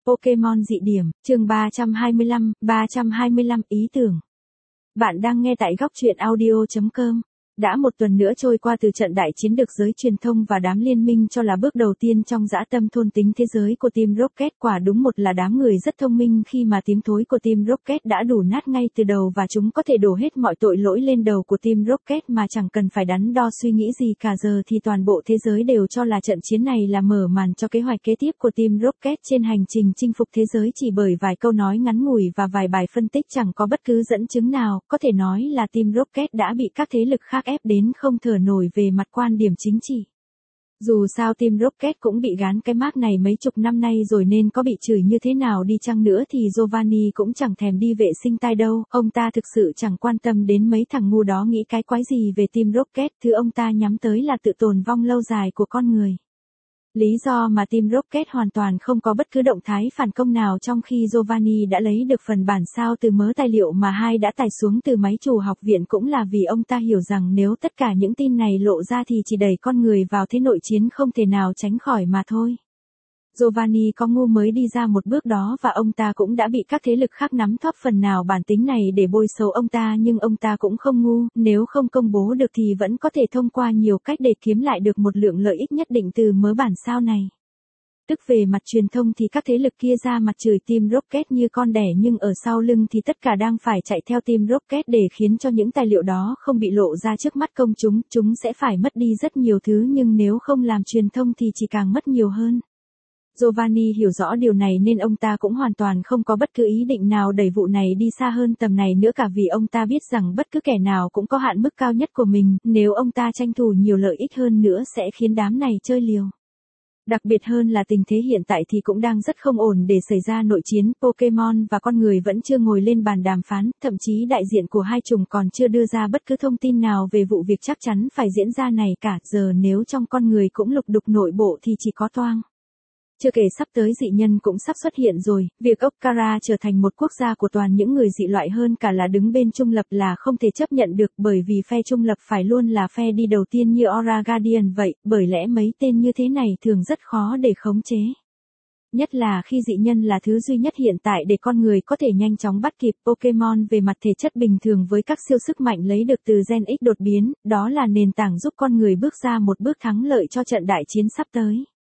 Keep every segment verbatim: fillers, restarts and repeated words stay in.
Pokemon dị điểm, chương ba trăm hai mươi lăm, ba trăm hai mươi lăm ý tưởng. Bạn đang nghe tại góc truyện audio chấm com. Đã một tuần nữa trôi qua từ trận đại chiến được giới truyền thông và đám liên minh cho là bước đầu tiên trong dã tâm thôn tính thế giới của Team Rocket. Quả đúng một là đám người rất thông minh khi mà tiếng thối của Team Rocket đã đủ nát ngay từ đầu và chúng có thể đổ hết mọi tội lỗi lên đầu của Team Rocket mà chẳng cần phải đắn đo suy nghĩ gì cả. Giờ thì toàn bộ thế giới đều cho là trận chiến này là mở màn cho kế hoạch kế tiếp của Team Rocket trên hành trình chinh phục thế giới chỉ bởi vài câu nói ngắn ngủi và vài bài phân tích chẳng có bất cứ dẫn chứng nào. Có thể nói là Team Rocket đã bị các thế lực khác ép đến không thở nổi về mặt quan điểm chính trị. Dù sao Team Rocket cũng bị gán cái mác này mấy chục năm nay rồi nên có bị chửi như thế nào đi chăng nữa thì Giovanni cũng chẳng thèm đi vệ sinh tai đâu. Ông ta thực sự chẳng quan tâm đến mấy thằng ngu đó nghĩ cái quái gì về Team Rocket. Thứ ông ta nhắm tới là tự tồn vong lâu dài của con người. Lý do mà Team Rocket hoàn toàn không có bất cứ động thái phản công nào trong khi Giovanni đã lấy được phần bản sao từ mớ tài liệu mà hai đã tải xuống từ máy chủ học viện cũng là vì ông ta hiểu rằng nếu tất cả những tin này lộ ra thì chỉ đẩy con người vào thế nội chiến không thể nào tránh khỏi mà thôi. Giovanni có ngu mới đi ra một bước đó và ông ta cũng đã bị các thế lực khác nắm thóp phần nào bản tính này để bôi xấu ông ta, nhưng ông ta cũng không ngu, nếu không công bố được thì vẫn có thể thông qua nhiều cách để kiếm lại được một lượng lợi ích nhất định từ mớ bản sao này. Tức về mặt truyền thông thì các thế lực kia ra mặt chửi Team Rocket như con đẻ nhưng ở sau lưng thì tất cả đang phải chạy theo Team Rocket để khiến cho những tài liệu đó không bị lộ ra trước mắt công chúng, chúng sẽ phải mất đi rất nhiều thứ nhưng nếu không làm truyền thông thì chỉ càng mất nhiều hơn. Giovanni hiểu rõ điều này nên ông ta cũng hoàn toàn không có bất cứ ý định nào đẩy vụ này đi xa hơn tầm này nữa cả vì ông ta biết rằng bất cứ kẻ nào cũng có hạn mức cao nhất của mình, nếu ông ta tranh thủ nhiều lợi ích hơn nữa sẽ khiến đám này chơi liều. Đặc biệt hơn là tình thế hiện tại thì cũng đang rất không ổn để xảy ra nội chiến, Pokemon và con người vẫn chưa ngồi lên bàn đàm phán, thậm chí đại diện của hai chủng còn chưa đưa ra bất cứ thông tin nào về vụ việc chắc chắn phải diễn ra này cả, giờ nếu trong con người cũng lục đục nội bộ thì chỉ có toang. Chưa kể sắp tới dị nhân cũng sắp xuất hiện rồi, việc Okara trở thành một quốc gia của toàn những người dị loại hơn cả là đứng bên trung lập là không thể chấp nhận được bởi vì phe trung lập phải luôn là phe đi đầu tiên như Aura Guardian vậy, bởi lẽ mấy tên như thế này thường rất khó để khống chế. Nhất là khi dị nhân là thứ duy nhất hiện tại để con người có thể nhanh chóng bắt kịp Pokemon về mặt thể chất bình thường với các siêu sức mạnh lấy được từ Gen X đột biến, đó là nền tảng giúp con người bước ra một bước thắng lợi cho trận đại chiến sắp tới.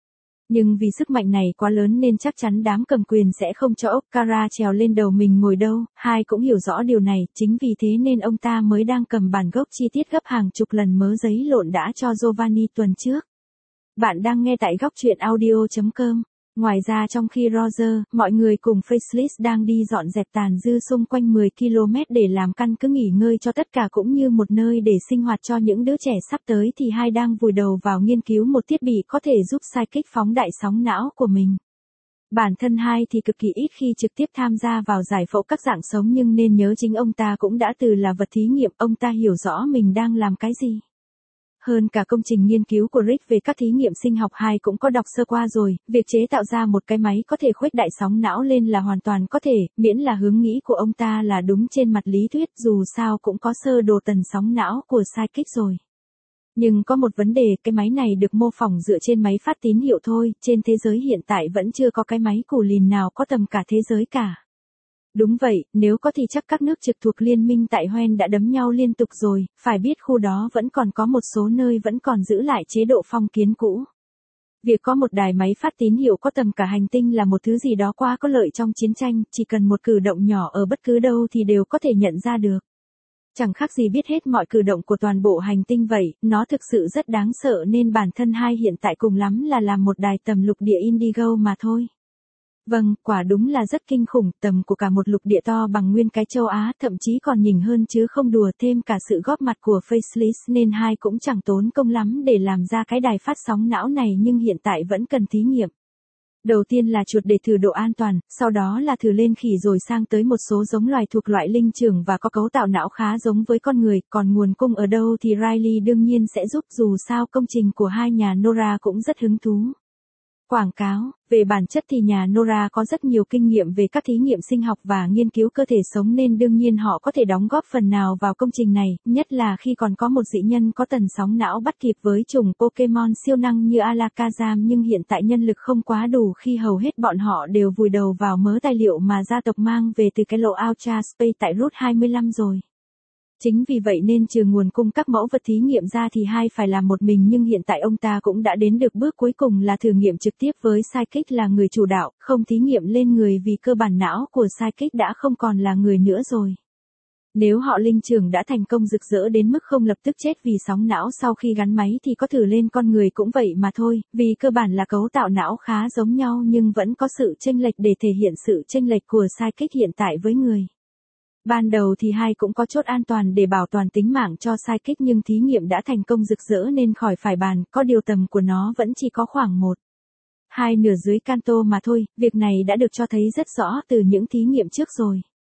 Nhưng vì sức mạnh này quá lớn nên chắc chắn đám cầm quyền sẽ không cho Okara trèo lên đầu mình ngồi đâu, hai cũng hiểu rõ điều này, chính vì thế nên ông ta mới đang cầm bản gốc chi tiết gấp hàng chục lần mớ giấy lộn đã cho Giovanni tuần trước. Bạn đang nghe tại góc truyện audio chấm com. Ngoài ra trong khi Roger, mọi người cùng Faceless đang đi dọn dẹp tàn dư xung quanh mười ki lô mét để làm căn cứ nghỉ ngơi cho tất cả cũng như một nơi để sinh hoạt cho những đứa trẻ sắp tới thì hai đang vùi đầu vào nghiên cứu một thiết bị có thể giúp Psychic phóng đại sóng não của mình. Bản thân hai thì cực kỳ ít khi trực tiếp tham gia vào giải phẫu các dạng sống nhưng nên nhớ chính ông ta cũng đã từ là vật thí nghiệm, ông ta hiểu rõ mình đang làm cái gì. Hơn cả công trình nghiên cứu của Rick về các thí nghiệm sinh học hai cũng có đọc sơ qua rồi, việc chế tạo ra một cái máy có thể khuếch đại sóng não lên là hoàn toàn có thể, miễn là hướng nghĩ của ông ta là đúng trên mặt lý thuyết, dù sao cũng có sơ đồ tần sóng não của Psychic rồi. Nhưng có một vấn đề, cái máy này được mô phỏng dựa trên máy phát tín hiệu thôi, trên thế giới hiện tại vẫn chưa có cái máy củ lìn nào có tầm cả thế giới cả. Đúng vậy, nếu có thì chắc các nước trực thuộc liên minh tại Hoenn đã đấm nhau liên tục rồi, phải biết khu đó vẫn còn có một số nơi vẫn còn giữ lại chế độ phong kiến cũ. Việc có một đài máy phát tín hiệu có tầm cả hành tinh là một thứ gì đó quá có lợi trong chiến tranh, chỉ cần một cử động nhỏ ở bất cứ đâu thì đều có thể nhận ra được. Chẳng khác gì biết hết mọi cử động của toàn bộ hành tinh vậy, nó thực sự rất đáng sợ nên bản thân hai hiện tại cùng lắm là làm một đài tầm lục địa Indigo mà thôi. Vâng, quả đúng là rất kinh khủng, tầm của cả một lục địa to bằng nguyên cái châu Á, thậm chí còn nhỉnh hơn chứ không đùa, thêm cả sự góp mặt của Faceless nên hai cũng chẳng tốn công lắm để làm ra cái đài phát sóng não này nhưng hiện tại vẫn cần thí nghiệm. Đầu tiên là chuột để thử độ an toàn, sau đó là thử lên khỉ rồi sang tới một số giống loài thuộc loại linh trưởng và có cấu tạo não khá giống với con người, còn nguồn cung ở đâu thì Riley đương nhiên sẽ giúp dù sao công trình của hai nhà Nora cũng rất hứng thú. Quảng cáo, về bản chất thì nhà Nora có rất nhiều kinh nghiệm về các thí nghiệm sinh học và nghiên cứu cơ thể sống nên đương nhiên họ có thể đóng góp phần nào vào công trình này, nhất là khi còn có một dị nhân có tần sóng não bắt kịp với chủng Pokemon siêu năng như Alakazam, nhưng hiện tại nhân lực không quá đủ khi hầu hết bọn họ đều vùi đầu vào mớ tài liệu mà gia tộc mang về từ cái lộ Ultra Space tại Route hai mươi lăm rồi. Chính vì vậy nên trừ nguồn cung các mẫu vật thí nghiệm ra thì hai phải làm một mình, nhưng hiện tại ông ta cũng đã đến được bước cuối cùng là thử nghiệm trực tiếp với Psychic là người chủ đạo, không thí nghiệm lên người vì cơ bản não của Psychic đã không còn là người nữa rồi. Nếu họ linh trưởng đã thành công rực rỡ đến mức không lập tức chết vì sóng não sau khi gắn máy thì có thử lên con người cũng vậy mà thôi, vì cơ bản là cấu tạo não khá giống nhau nhưng vẫn có sự chênh lệch để thể hiện sự chênh lệch của Psychic hiện tại với người. Ban đầu thì hai cũng có chốt an toàn để bảo toàn tính mạng cho Psychic, nhưng thí nghiệm đã thành công rực rỡ nên khỏi phải bàn, có điều tầm của nó vẫn chỉ có khoảng một hai nửa dưới Kanto mà thôi, việc này đã được cho thấy rất rõ từ những thí nghiệm trước rồi.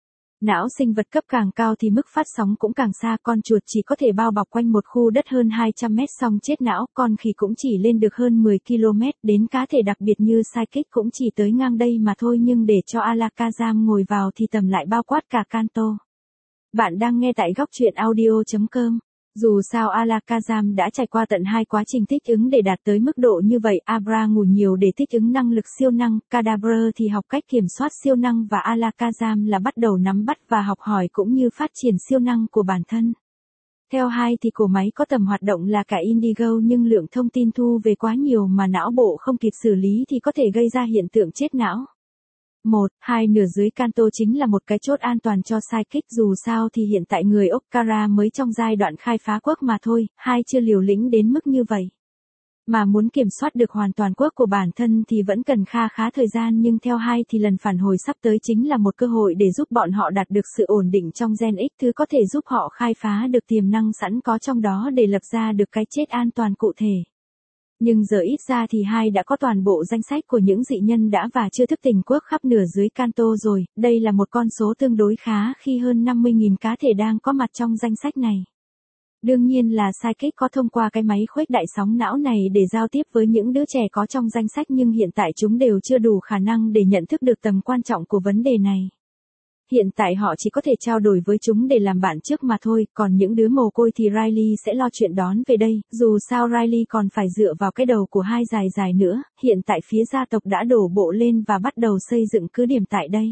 Não sinh vật cấp càng cao thì mức phát sóng cũng càng xa, con chuột chỉ có thể bao bọc quanh một khu đất hơn hai trăm mét xong chết não, con khỉ cũng chỉ lên được hơn mười ki lô mét, đến cá thể đặc biệt như Psychic cũng chỉ tới ngang đây mà thôi, nhưng để cho Alakazam ngồi vào thì tầm lại bao quát cả Kanto. Bạn đang nghe tại góc truyện audio chấm com. Dù sao Alakazam đã trải qua tận hai quá trình thích ứng để đạt tới mức độ như vậy, Abra ngủ nhiều để thích ứng năng lực siêu năng, Kadabra thì học cách kiểm soát siêu năng và Alakazam là bắt đầu nắm bắt và học hỏi cũng như phát triển siêu năng của bản thân. Theo hai thì cổ máy có tầm hoạt động là cả Indigo, nhưng lượng thông tin thu về quá nhiều mà não bộ không kịp xử lý thì có thể gây ra hiện tượng chết não. một, hai nửa dưới Kanto chính là một cái chốt an toàn cho Psychic, dù sao thì hiện tại người Okara mới trong giai đoạn khai phá quốc mà thôi, hai chưa liều lĩnh đến mức như vậy. Mà muốn kiểm soát được hoàn toàn quốc của bản thân thì vẫn cần kha khá thời gian, nhưng theo hai thì lần phản hồi sắp tới chính là một cơ hội để giúp bọn họ đạt được sự ổn định trong gen X, thứ có thể giúp họ khai phá được tiềm năng sẵn có trong đó để lập ra được cái chết an toàn cụ thể. Nhưng giờ ít ra thì hai đã có toàn bộ danh sách của những dị nhân đã và chưa thức tỉnh quốc khắp nửa dưới Kanto rồi, đây là một con số tương đối khá khi hơn năm mươi nghìn cá thể đang có mặt trong danh sách này. Đương nhiên là Psychic có thông qua cái máy khuếch đại sóng não này để giao tiếp với những đứa trẻ có trong danh sách, nhưng hiện tại chúng đều chưa đủ khả năng để nhận thức được tầm quan trọng của vấn đề này. Hiện tại họ chỉ có thể trao đổi với chúng để làm bạn trước mà thôi, còn những đứa mồ côi thì Riley sẽ lo chuyện đón về đây, dù sao Riley còn phải dựa vào cái đầu của hai dài dài nữa, hiện tại phía gia tộc đã đổ bộ lên và bắt đầu xây dựng cứ điểm tại đây.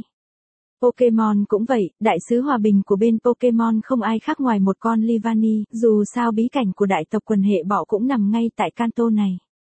Pokemon cũng vậy, đại sứ hòa bình của bên Pokemon không ai khác ngoài một con Livani, dù sao bí cảnh của đại tộc quần hệ bọ cũng nằm ngay tại Kanto này.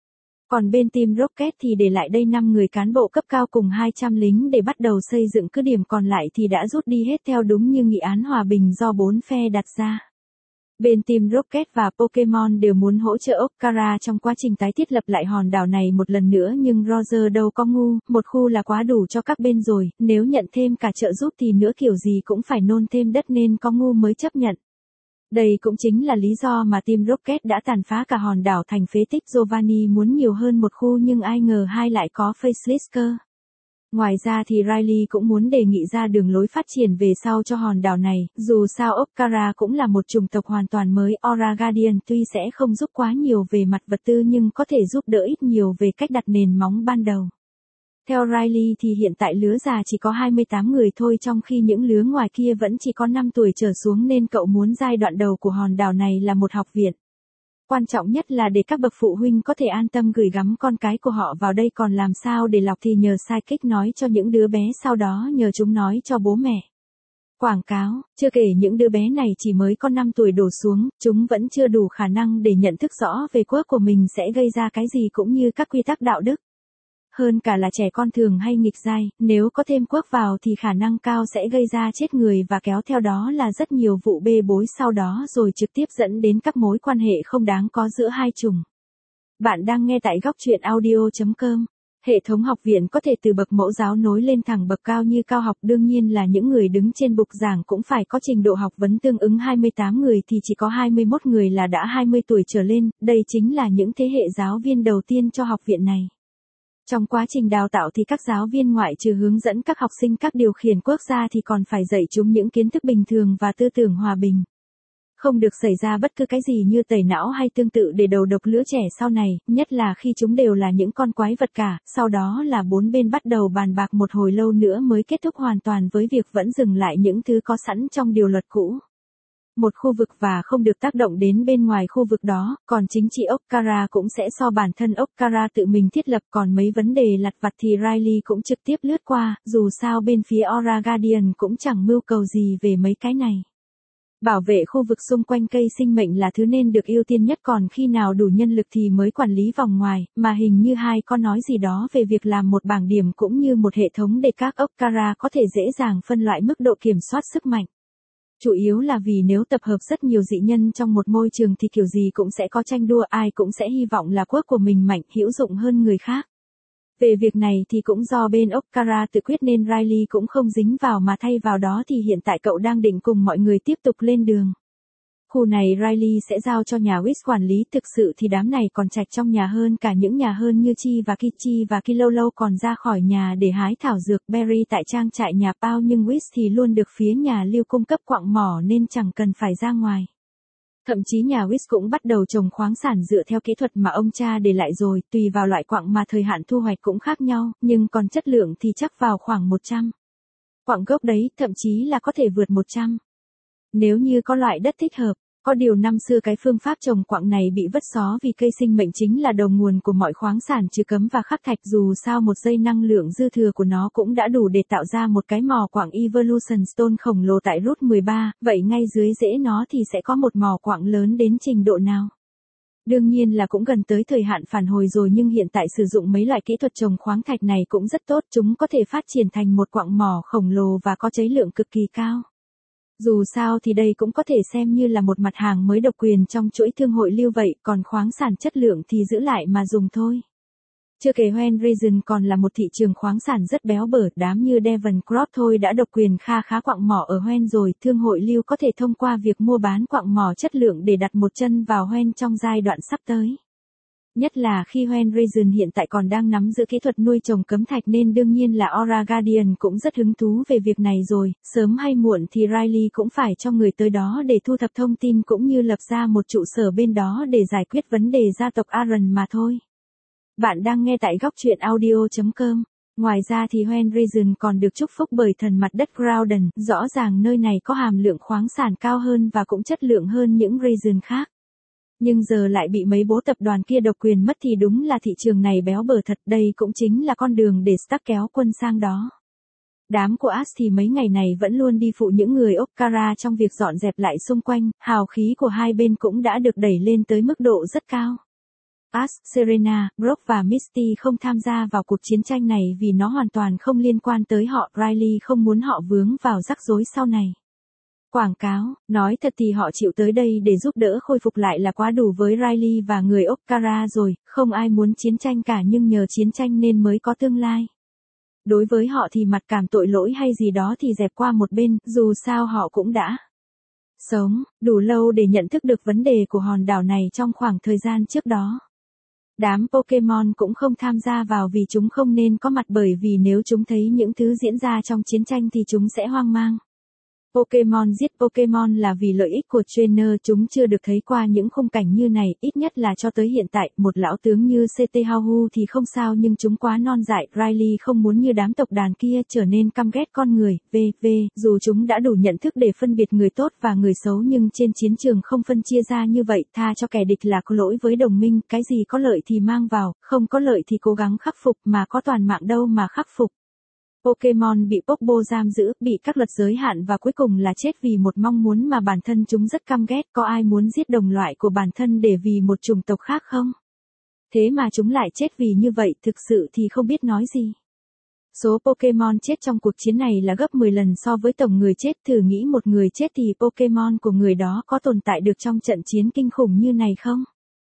Còn bên Team Rocket thì để lại đây năm người cán bộ cấp cao cùng hai trăm lính để bắt đầu xây dựng cứ điểm, còn lại thì đã rút đi hết theo đúng như nghị án hòa bình do bốn phe đặt ra. Bên Team Rocket và Pokemon đều muốn hỗ trợ Okara trong quá trình tái thiết lập lại hòn đảo này một lần nữa, nhưng Roger đâu có ngu, một khu là quá đủ cho các bên rồi, nếu nhận thêm cả trợ giúp thì nữa kiểu gì cũng phải nôn thêm đất nên có ngu mới chấp nhận. Đây cũng chính là lý do mà Team Rocket đã tàn phá cả hòn đảo thành phế tích. Giovanni muốn nhiều hơn một khu nhưng ai ngờ hai lại có Faceless cơ. Ngoài ra thì Riley cũng muốn đề nghị ra đường lối phát triển về sau cho hòn đảo này, dù sao Okara cũng là một chủng tộc hoàn toàn mới. Aura Guardian tuy sẽ không giúp quá nhiều về mặt vật tư nhưng có thể giúp đỡ ít nhiều về cách đặt nền móng ban đầu. Theo Riley thì hiện tại lứa già chỉ có hai mươi tám người thôi, trong khi những lứa ngoài kia vẫn chỉ có năm tuổi trở xuống, nên cậu muốn giai đoạn đầu của hòn đảo này là một học viện. Quan trọng nhất là để các bậc phụ huynh có thể an tâm gửi gắm con cái của họ vào đây, còn làm sao để lọc thì nhờ Psychic nói cho những đứa bé, sau đó nhờ chúng nói cho bố mẹ. Quảng cáo, chưa kể những đứa bé này chỉ mới có năm tuổi đổ xuống, chúng vẫn chưa đủ khả năng để nhận thức rõ về quốc của mình sẽ gây ra cái gì cũng như các quy tắc đạo đức. Hơn cả là trẻ con thường hay nghịch dai, nếu có thêm quốc vào thì khả năng cao sẽ gây ra chết người và kéo theo đó là rất nhiều vụ bê bối sau đó, rồi trực tiếp dẫn đến các mối quan hệ không đáng có giữa hai chủng. Bạn đang nghe tại góc truyện audio chấm com. Hệ thống học viện có thể từ bậc mẫu giáo nối lên thẳng bậc cao như cao học, đương nhiên là những người đứng trên bục giảng cũng phải có trình độ học vấn tương ứng. Hai mươi tám người thì chỉ có hai mươi mốt người là đã hai mươi tuổi trở lên, đây chính là những thế hệ giáo viên đầu tiên cho học viện này. Trong quá trình đào tạo thì các giáo viên ngoại trừ hướng dẫn các học sinh các điều khiển quốc gia thì còn phải dạy chúng những kiến thức bình thường và tư tưởng hòa bình. Không được xảy ra bất cứ cái gì như tẩy não hay tương tự để đầu độc lứa trẻ sau này, nhất là khi chúng đều là những con quái vật cả, sau đó là bốn bên bắt đầu bàn bạc một hồi lâu nữa mới kết thúc hoàn toàn với việc vẫn dừng lại những thứ có sẵn trong điều luật cũ. Một khu vực và không được tác động đến bên ngoài khu vực đó, còn chính trị Okara cũng sẽ do bản thân Okara tự mình thiết lập, còn mấy vấn đề lặt vặt thì Riley cũng trực tiếp lướt qua, dù sao bên phía Aura Guardian cũng chẳng mưu cầu gì về mấy cái này. Bảo vệ khu vực xung quanh cây sinh mệnh là thứ nên được ưu tiên nhất, còn khi nào đủ nhân lực thì mới quản lý vòng ngoài, mà hình như hai có nói gì đó về việc làm một bảng điểm cũng như một hệ thống để các Okara có thể dễ dàng phân loại mức độ kiểm soát sức mạnh. Chủ yếu là vì nếu tập hợp rất nhiều dị nhân trong một môi trường thì kiểu gì cũng sẽ có tranh đua, ai cũng sẽ hy vọng là quốc của mình mạnh, hữu dụng hơn người khác. Về việc này thì cũng do bên Okara tự quyết nên Riley cũng không dính vào, mà thay vào đó thì hiện tại cậu đang định cùng mọi người tiếp tục lên đường. Khu này Riley sẽ giao cho nhà Whis quản lý, thực sự thì đám này còn trạch trong nhà hơn cả những nhà hơn như Chi và Kichi và Kilolo còn ra khỏi nhà để hái thảo dược berry tại trang trại nhà Pao, nhưng Whis thì luôn được phía nhà Lưu cung cấp quặng mỏ nên chẳng cần phải ra ngoài. Thậm chí nhà Whis cũng bắt đầu trồng khoáng sản dựa theo kỹ thuật mà ông cha để lại rồi, tùy vào loại quặng mà thời hạn thu hoạch cũng khác nhau, nhưng còn chất lượng thì chắc vào khoảng một trăm. Quặng gốc đấy, thậm chí là có thể vượt một trăm. Nếu như có loại đất thích hợp. Có điều năm xưa cái phương pháp trồng quặng này bị vứt xó vì cây sinh mệnh chính là đầu nguồn của mọi khoáng sản trừ cấm và khắc thạch, dù sao một giây năng lượng dư thừa của nó cũng đã đủ để tạo ra một cái mỏ quặng Evolution Stone khổng lồ tại Route mười ba, vậy ngay dưới rễ nó thì sẽ có một mỏ quặng lớn đến trình độ nào? Đương nhiên là cũng gần tới thời hạn phản hồi rồi, nhưng hiện tại sử dụng mấy loại kỹ thuật trồng khoáng thạch này cũng rất tốt, chúng có thể phát triển thành một quặng mỏ khổng lồ và có cháy lượng cực kỳ cao. Dù sao thì đây cũng có thể xem như là một mặt hàng mới độc quyền trong chuỗi thương hội lưu vậy, còn khoáng sản chất lượng thì giữ lại mà dùng thôi. Chưa kể Hoenn Region còn là một thị trường khoáng sản rất béo bở, đám như Devon Crop thôi đã độc quyền kha khá quặng mỏ ở Hoenn rồi, thương hội lưu có thể thông qua việc mua bán quặng mỏ chất lượng để đặt một chân vào Hoenn trong giai đoạn sắp tới. Nhất là khi Hoenn Region hiện tại còn đang nắm giữ kỹ thuật nuôi trồng cấm thạch nên đương nhiên là Aura Guardian cũng rất hứng thú về việc này rồi, sớm hay muộn thì Riley cũng phải cho người tới đó để thu thập thông tin cũng như lập ra một trụ sở bên đó để giải quyết vấn đề gia tộc Aaron mà thôi. Bạn đang nghe tại góc truyện audio chấm com. Ngoài ra thì Hoenn Region còn được chúc phúc bởi thần mặt đất Groudon, rõ ràng nơi này có hàm lượng khoáng sản cao hơn và cũng chất lượng hơn những region khác. Nhưng giờ lại bị mấy bố tập đoàn kia độc quyền mất thì đúng là thị trường này béo bở thật, đây cũng chính là con đường để Stark kéo quân sang đó. Đám của Ash thì mấy ngày này vẫn luôn đi phụ những người Okara trong việc dọn dẹp lại xung quanh, hào khí của hai bên cũng đã được đẩy lên tới mức độ rất cao. Ash, Serena, Brock và Misty không tham gia vào cuộc chiến tranh này vì nó hoàn toàn không liên quan tới họ, Riley không muốn họ vướng vào rắc rối sau này. Quảng cáo, nói thật thì họ chịu tới đây để giúp đỡ khôi phục lại là quá đủ với Riley và người Okara rồi, không ai muốn chiến tranh cả nhưng nhờ chiến tranh nên mới có tương lai. Đối với họ thì mặc cảm tội lỗi hay gì đó thì dẹp qua một bên, dù sao họ cũng đã sống đủ lâu để nhận thức được vấn đề của hòn đảo này trong khoảng thời gian trước đó. Đám Pokemon cũng không tham gia vào vì chúng không nên có mặt, bởi vì nếu chúng thấy những thứ diễn ra trong chiến tranh thì chúng sẽ hoang mang. Pokemon giết Pokemon là vì lợi ích của trainer, chúng chưa được thấy qua những khung cảnh như này, ít nhất là cho tới hiện tại, một lão tướng như xê tê Hauhu thì không sao nhưng chúng quá non dại, Riley không muốn như đám tộc đàn kia trở nên căm ghét con người, vv, dù chúng đã đủ nhận thức để phân biệt người tốt và người xấu nhưng trên chiến trường không phân chia ra như vậy, tha cho kẻ địch là có lỗi với đồng minh, cái gì có lợi thì mang vào, không có lợi thì cố gắng khắc phục, mà có toàn mạng đâu mà khắc phục. Pokemon bị Popo giam giữ, bị các luật giới hạn và cuối cùng là chết vì một mong muốn mà bản thân chúng rất căm ghét. Có ai muốn giết đồng loại của bản thân để vì một chủng tộc khác không? Thế mà chúng lại chết vì như vậy, thực sự thì không biết nói gì. Số Pokemon chết trong cuộc chiến này là gấp mười lần so với tổng người chết, thử nghĩ một người chết thì Pokemon của người đó có tồn tại được trong trận chiến kinh khủng như này không?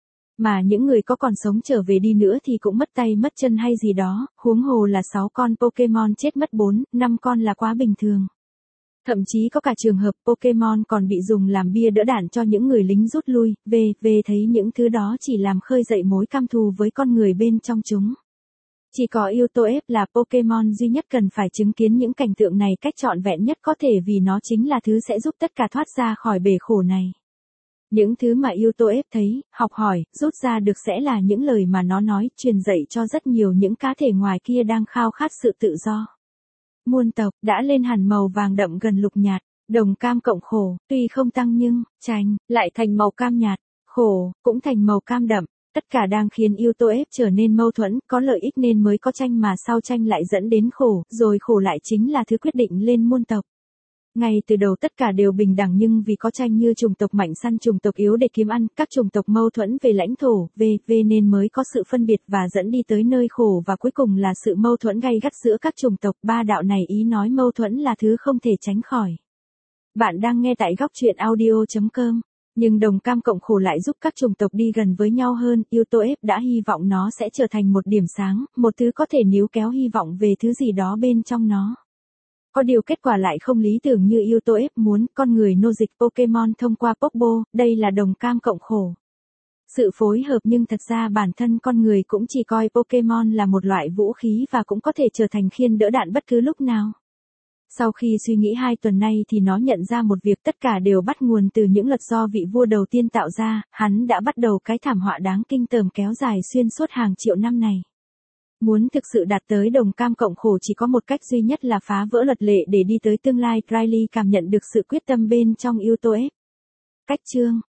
Mà những người có còn sống trở về đi nữa thì cũng mất tay mất chân hay gì đó, huống hồ là sáu con Pokemon chết mất bốn, năm con là quá bình thường. Thậm chí có cả trường hợp Pokemon còn bị dùng làm bia đỡ đạn cho những người lính rút lui, vv thấy những thứ đó chỉ làm khơi dậy mối căm thù với con người bên trong chúng. Chỉ có Youtoof là Pokemon duy nhất cần phải chứng kiến những cảnh tượng này cách trọn vẹn nhất có thể vì nó chính là thứ sẽ giúp tất cả thoát ra khỏi bể khổ này. Những thứ mà Utopia thấy, học hỏi, rút ra được sẽ là những lời mà nó nói, truyền dạy cho rất nhiều những cá thể ngoài kia đang khao khát sự tự do. Muôn tộc, đã lên hẳn màu vàng đậm gần lục nhạt, đồng cam cộng khổ, tuy không tăng nhưng, chanh, lại thành màu cam nhạt, khổ, cũng thành màu cam đậm. Tất cả đang khiến Utopia trở nên mâu thuẫn, có lợi ích nên mới có tranh mà sau tranh lại dẫn đến khổ, rồi khổ lại chính là thứ quyết định lên muôn tộc. Ngay từ đầu tất cả đều bình đẳng nhưng vì có tranh như chủng tộc mạnh săn chủng tộc yếu để kiếm ăn, các chủng tộc mâu thuẫn về lãnh thổ, về, về nên mới có sự phân biệt và dẫn đi tới nơi khổ và cuối cùng là sự mâu thuẫn gay gắt giữa các chủng tộc. Ba đạo này ý nói mâu thuẫn là thứ không thể tránh khỏi. Bạn đang nghe tại góc truyện audio chấm com. Nhưng đồng cam cộng khổ lại giúp các chủng tộc đi gần với nhau hơn. Utopia đã hy vọng nó sẽ trở thành một điểm sáng, một thứ có thể níu kéo hy vọng về thứ gì đó bên trong nó. Có điều kết quả lại không lý tưởng như Utopia muốn, con người nô dịch Pokemon thông qua Pokeball, đây là đồng cam cộng khổ. Sự phối hợp nhưng thật ra bản thân con người cũng chỉ coi Pokemon là một loại vũ khí và cũng có thể trở thành khiên đỡ đạn bất cứ lúc nào. Sau khi suy nghĩ hai tuần nay thì nó nhận ra một việc tất cả đều bắt nguồn từ những luật do vị vua đầu tiên tạo ra, hắn đã bắt đầu cái thảm họa đáng kinh tởm kéo dài xuyên suốt hàng triệu năm này. Muốn thực sự đạt tới đồng cam cộng khổ chỉ có một cách duy nhất là phá vỡ luật lệ để đi tới tương lai. Riley cảm nhận được sự quyết tâm bên trong Utopia. Cách chương